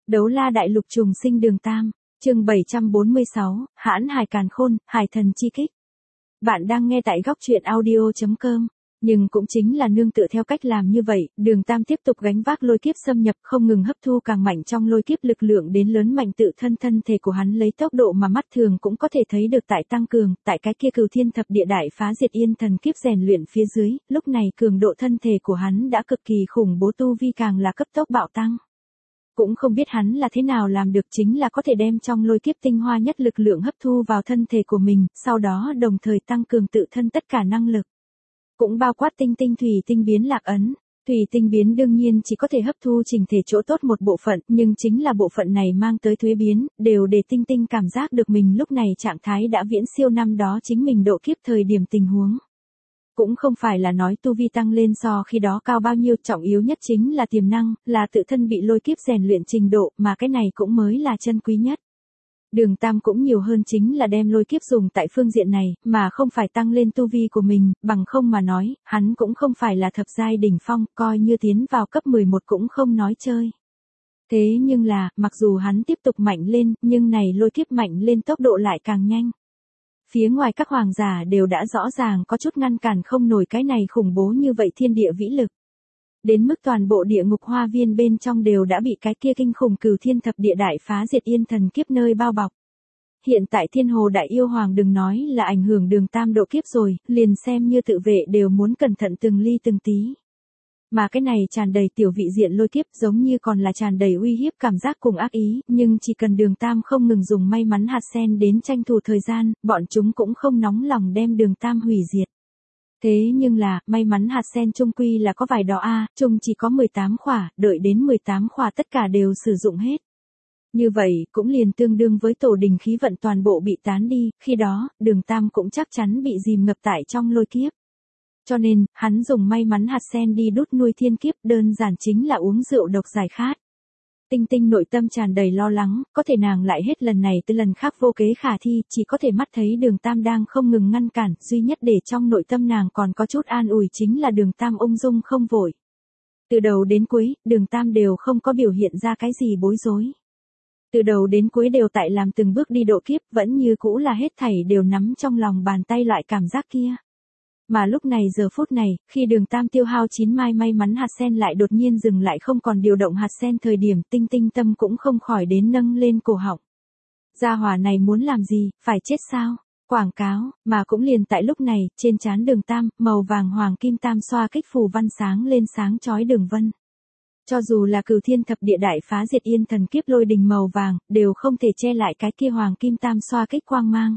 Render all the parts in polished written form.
Đấu la đại lục trùng sinh đường Tam, chương 746, hãn hải càn khôn, hải thần chi kích. Bạn đang nghe tại góc truyện audio.com. Nhưng cũng chính là nương tựa theo cách làm như vậy, đường Tam tiếp tục gánh vác lôi kiếp xâm nhập, không ngừng hấp thu càng mạnh trong lôi kiếp lực lượng đến lớn mạnh tự thân thể của hắn lấy tốc độ mà mắt thường cũng có thể thấy được tại tăng cường, tại cái kia cửu thiên thập địa đại phá diệt yên thần kiếp rèn luyện phía dưới, lúc này cường độ thân thể của hắn đã cực kỳ khủng bố, tu vi càng là cấp tốc bạo tăng. Cũng không biết hắn là thế nào làm được, chính là có thể đem trong lôi kiếp tinh hoa nhất lực lượng hấp thu vào thân thể của mình, sau đó đồng thời tăng cường tự thân tất cả năng lực. Cũng bao quát tinh thủy tinh biến lạc ấn. Thủy tinh biến đương nhiên chỉ có thể hấp thu chỉnh thể chỗ tốt một bộ phận, nhưng chính là bộ phận này mang tới thuế biến, đều để tinh cảm giác được mình lúc này trạng thái đã viễn siêu năm đó chính mình độ kiếp thời điểm tình huống. Cũng không phải là nói tu vi tăng lên so khi đó cao bao nhiêu, trọng yếu nhất chính là tiềm năng, là tự thân bị lôi kiếp rèn luyện trình độ, mà cái này cũng mới là chân quý nhất. Đường Tam cũng nhiều hơn chính là đem lôi kiếp dùng tại phương diện này, mà không phải tăng lên tu vi của mình, bằng không mà nói, hắn cũng không phải là thập giai đỉnh phong, coi như tiến vào cấp 11 cũng không nói chơi. Thế nhưng là, mặc dù hắn tiếp tục mạnh lên, nhưng này lôi kiếp mạnh lên tốc độ lại càng nhanh. Phía ngoài các hoàng giả đều đã rõ ràng có chút ngăn cản không nổi cái này khủng bố như vậy thiên địa vĩ lực. Đến mức toàn bộ địa ngục hoa viên bên trong đều đã bị cái kia kinh khủng cửu thiên thập địa đại phá diệt yên thần kiếp nơi bao bọc. Hiện tại thiên hồ đại yêu hoàng đừng nói là ảnh hưởng đường Tam độ kiếp rồi, liền xem như tự vệ đều muốn cẩn thận từng ly từng tí. Mà cái này tràn đầy tiểu vị diện lôi kiếp giống như còn là tràn đầy uy hiếp cảm giác cùng ác ý, nhưng chỉ cần đường Tam không ngừng dùng may mắn hạt sen đến tranh thủ thời gian, bọn chúng cũng không nóng lòng đem đường Tam hủy diệt. Thế nhưng là, may mắn hạt sen chung quy là có vài đó chung chỉ có 18 khỏa, đợi đến 18 khỏa tất cả đều sử dụng hết. Như vậy, cũng liền tương đương với tổ đình khí vận toàn bộ bị tán đi, khi đó, đường Tam cũng chắc chắn bị dìm ngập tại trong lôi kiếp. Cho nên, hắn dùng may mắn hạt sen đi đút nuôi thiên kiếp, đơn giản chính là uống rượu độc giải khát. Tinh nội tâm tràn đầy lo lắng, có thể nàng lại hết lần này tới lần khác vô kế khả thi, chỉ có thể mắt thấy đường Tam đang không ngừng ngăn cản, duy nhất để trong nội tâm nàng còn có chút an ủi chính là đường Tam ung dung không vội. Từ đầu đến cuối, đường Tam đều không có biểu hiện ra cái gì bối rối. Từ đầu đến cuối đều tại làm từng bước đi độ kiếp, vẫn như cũ là hết thảy đều nắm trong lòng bàn tay loại cảm giác kia. Mà lúc này giờ phút này, khi đường Tam tiêu hao 9 mai may mắn hạt sen lại đột nhiên dừng lại không còn điều động hạt sen thời điểm, tinh tâm cũng không khỏi đến nâng lên cổ họng. Gia hỏa này muốn làm gì, phải chết sao? Quảng cáo, mà cũng liền tại lúc này, trên trán đường Tam, màu vàng hoàng kim tam xoa kích phù văn sáng lên sáng chói đường vân. Cho dù là cửu thiên thập địa đại phá diệt yên thần kiếp lôi đình màu vàng, đều không thể che lại cái kia hoàng kim tam xoa kích quang mang.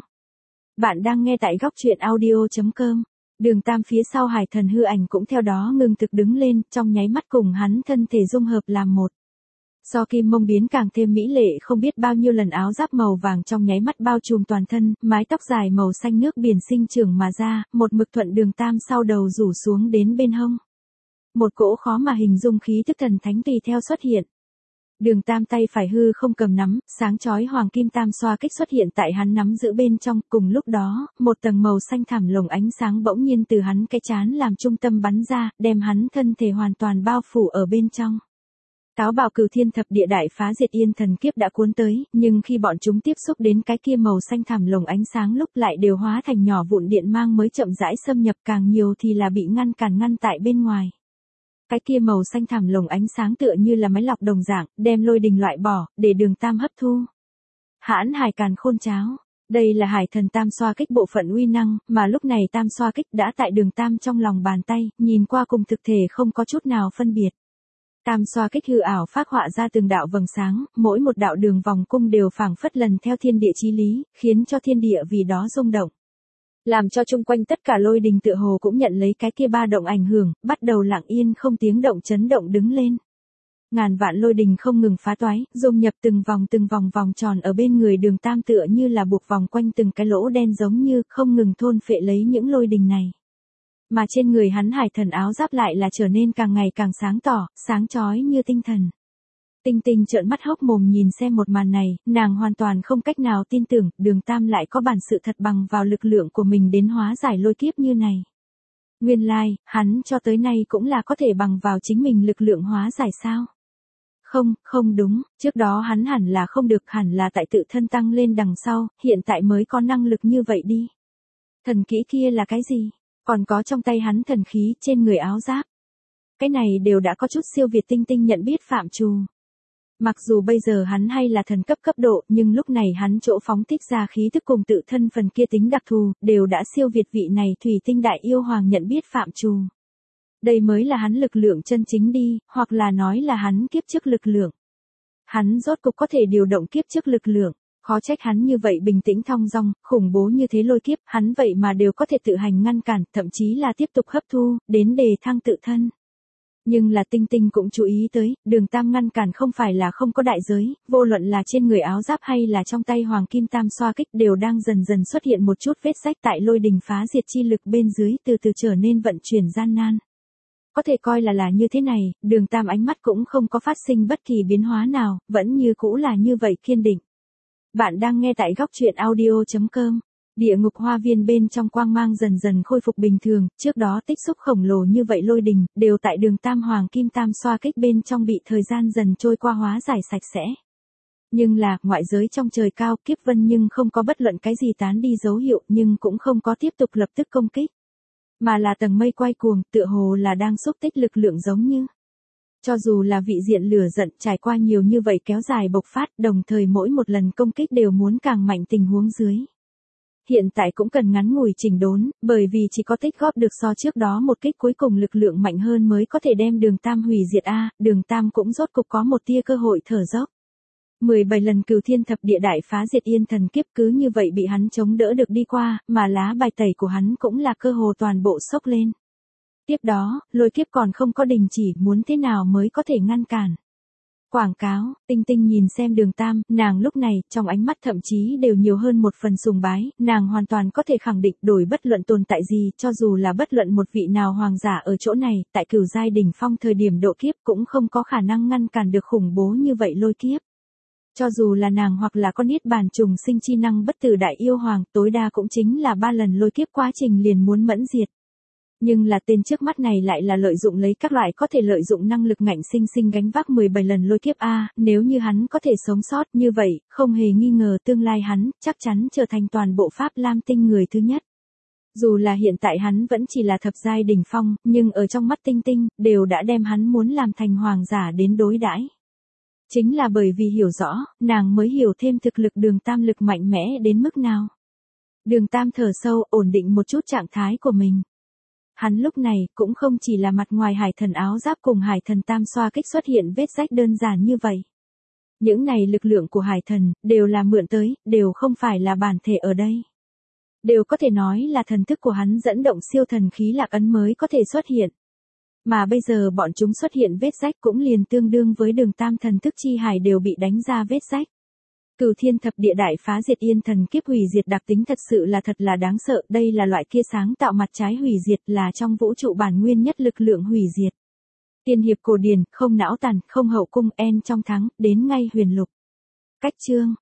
Bạn đang nghe tại góc truyện audio.com. Đường Tam phía sau hải thần hư ảnh cũng theo đó ngừng thực đứng lên, trong nháy mắt cùng hắn thân thể dung hợp làm một. So kim mông biến càng thêm mỹ lệ không biết bao nhiêu lần, áo giáp màu vàng trong nháy mắt bao trùm toàn thân, mái tóc dài màu xanh nước biển sinh trưởng mà ra, một mực thuận đường Tam sau đầu rủ xuống đến bên hông. Một cỗ khó mà hình dung khí tức thần thánh tùy theo xuất hiện. Đường Tam tay phải hư không cầm nắm, sáng chói hoàng kim tam xoa kích xuất hiện tại hắn nắm giữ bên trong, cùng lúc đó, một tầng màu xanh thẳm lồng ánh sáng bỗng nhiên từ hắn cái trán làm trung tâm bắn ra, đem hắn thân thể hoàn toàn bao phủ ở bên trong. Táo bạo cửu thiên thập địa đại phá diệt yên thần kiếp đã cuốn tới, nhưng khi bọn chúng tiếp xúc đến cái kia màu xanh thẳm lồng ánh sáng lúc lại đều hóa thành nhỏ vụn điện mang mới chậm rãi xâm nhập, càng nhiều thì là bị ngăn tại bên ngoài. Cái kia màu xanh thẳm lồng ánh sáng tựa như là máy lọc đồng dạng, đem lôi đình loại bỏ, để đường Tam hấp thu. Hãn hải càn khôn cháo. Đây là hải thần tam xoa kích bộ phận uy năng, mà lúc này tam xoa kích đã tại đường Tam trong lòng bàn tay, nhìn qua cùng thực thể không có chút nào phân biệt. Tam xoa kích hư ảo phác họa ra từng đạo vầng sáng, mỗi một đạo đường vòng cung đều phảng phất lần theo thiên địa chí lý, khiến cho thiên địa vì đó rung động. Làm cho chung quanh tất cả lôi đình tựa hồ cũng nhận lấy cái kia ba động ảnh hưởng, bắt đầu lặng yên không tiếng động chấn động đứng lên. Ngàn vạn lôi đình không ngừng phá toái, dung nhập từng vòng tròn ở bên người đường Tam tựa như là buộc vòng quanh từng cái lỗ đen giống như không ngừng thôn phệ lấy những lôi đình này. Mà trên người hắn hải thần áo giáp lại là trở nên càng ngày càng sáng tỏ, sáng chói như tinh thần. Tinh trợn mắt hốc mồm nhìn xem một màn này, nàng hoàn toàn không cách nào tin tưởng, đường Tam lại có bản sự thật bằng vào lực lượng của mình đến hóa giải lôi kiếp như này. Nguyên lai, hắn cho tới nay cũng là có thể bằng vào chính mình lực lượng hóa giải sao? Không, không đúng, trước đó hắn hẳn là không được, hẳn là tại tự thân tăng lên đằng sau, hiện tại mới có năng lực như vậy đi. Thần kỹ kia là cái gì? Còn có trong tay hắn thần khí, trên người áo giáp. Cái này đều đã có chút siêu việt tinh tinh nhận biết phạm trù. Mặc dù bây giờ hắn hay là thần cấp cấp độ, nhưng lúc này hắn chỗ phóng thích ra khí tức cùng tự thân phần kia tính đặc thù, đều đã siêu việt vị này thủy tinh đại yêu hoàng nhận biết phạm trù. Đây mới là hắn lực lượng chân chính đi, hoặc là nói là hắn kiếp trước lực lượng. Hắn rốt cục có thể điều động kiếp trước lực lượng, khó trách hắn như vậy bình tĩnh thong dong, khủng bố như thế lôi kiếp, hắn vậy mà đều có thể tự hành ngăn cản, thậm chí là tiếp tục hấp thu, đến đề thăng tự thân. Nhưng là tinh tinh cũng chú ý tới, Đường Tam ngăn cản không phải là không có đại giới, vô luận là trên người áo giáp hay là trong tay hoàng kim tam xoa kích đều đang dần dần xuất hiện một chút vết rách tại lôi đình phá diệt chi lực bên dưới từ từ trở nên vận chuyển gian nan. Có thể coi là như thế này, Đường Tam ánh mắt cũng không có phát sinh bất kỳ biến hóa nào, vẫn như cũ là như vậy kiên định. Bạn đang nghe tại góc truyện audio.com. Địa ngục hoa viên bên trong quang mang dần dần khôi phục bình thường, trước đó tích xúc khổng lồ như vậy lôi đình, đều tại Đường Tam hoàng kim tam xoa kích bên trong bị thời gian dần trôi qua hóa giải sạch sẽ. Nhưng là, ngoại giới trong trời cao kiếp vân nhưng không có bất luận cái gì tán đi dấu hiệu, nhưng cũng không có tiếp tục lập tức công kích. Mà là tầng mây quay cuồng, tựa hồ là đang xúc tích lực lượng giống như. Cho dù là vị diện lửa giận trải qua nhiều như vậy kéo dài bộc phát, đồng thời mỗi một lần công kích đều muốn càng mạnh tình huống dưới. Hiện tại cũng cần ngắn ngủi chỉnh đốn, bởi vì chỉ có tích góp được so trước đó một kích cuối cùng lực lượng mạnh hơn mới có thể đem Đường Tam hủy diệt a, Đường Tam cũng rốt cục có một tia cơ hội thở dốc. 17 lần cửu thiên thập địa đại phá diệt yên thần kiếp cứ như vậy bị hắn chống đỡ được đi qua, mà lá bài tẩy của hắn cũng là cơ hồ toàn bộ sốc lên. Tiếp đó, lôi kiếp còn không có đình chỉ, muốn thế nào mới có thể ngăn cản. Quảng cáo, tinh tinh nhìn xem Đường Tam, nàng lúc này, trong ánh mắt thậm chí đều nhiều hơn một phần sùng bái, nàng hoàn toàn có thể khẳng định đổi bất luận tồn tại gì, cho dù là bất luận một vị nào hoàng giả ở chỗ này, tại cửu giai đỉnh phong thời điểm độ kiếp cũng không có khả năng ngăn cản được khủng bố như vậy lôi kiếp. Cho dù là nàng hoặc là con niết bàn trùng sinh chi năng bất tử đại yêu hoàng, tối đa cũng chính là 3 lần lôi kiếp quá trình liền muốn mẫn diệt. Nhưng là tên trước mắt này lại là lợi dụng lấy các loại có thể lợi dụng năng lực ngạnh sinh sinh gánh vác 17 lần lôi kiếp a, nếu như hắn có thể sống sót như vậy, không hề nghi ngờ tương lai hắn chắc chắn trở thành toàn bộ Pháp Lam tinh người thứ nhất. Dù là hiện tại hắn vẫn chỉ là thập giai đỉnh phong, nhưng ở trong mắt tinh tinh, đều đã đem hắn muốn làm thành hoàng giả đến đối đãi. Chính là bởi vì hiểu rõ, nàng mới hiểu thêm thực lực Đường Tam lực mạnh mẽ đến mức nào. Đường Tam thở sâu, ổn định một chút trạng thái của mình. Hắn lúc này cũng không chỉ là mặt ngoài hải thần áo giáp cùng hải thần tam xoa kích xuất hiện vết rách đơn giản như vậy. Những này lực lượng của hải thần, đều là mượn tới, đều không phải là bản thể ở đây. Đều có thể nói là thần thức của hắn dẫn động siêu thần khí lạc ấn mới có thể xuất hiện. Mà bây giờ bọn chúng xuất hiện vết rách cũng liền tương đương với Đường Tam thần thức chi hải đều bị đánh ra vết rách. Cửu thiên thập địa đại phá diệt yên thần kiếp hủy diệt đặc tính thật sự là thật là đáng sợ, đây là loại kia sáng tạo mặt trái hủy diệt, là trong vũ trụ bản nguyên nhất lực lượng hủy diệt. Tiên hiệp cổ điển, không não tàn, không hậu cung, en trong thắng, đến ngay huyền lục. Cách chương,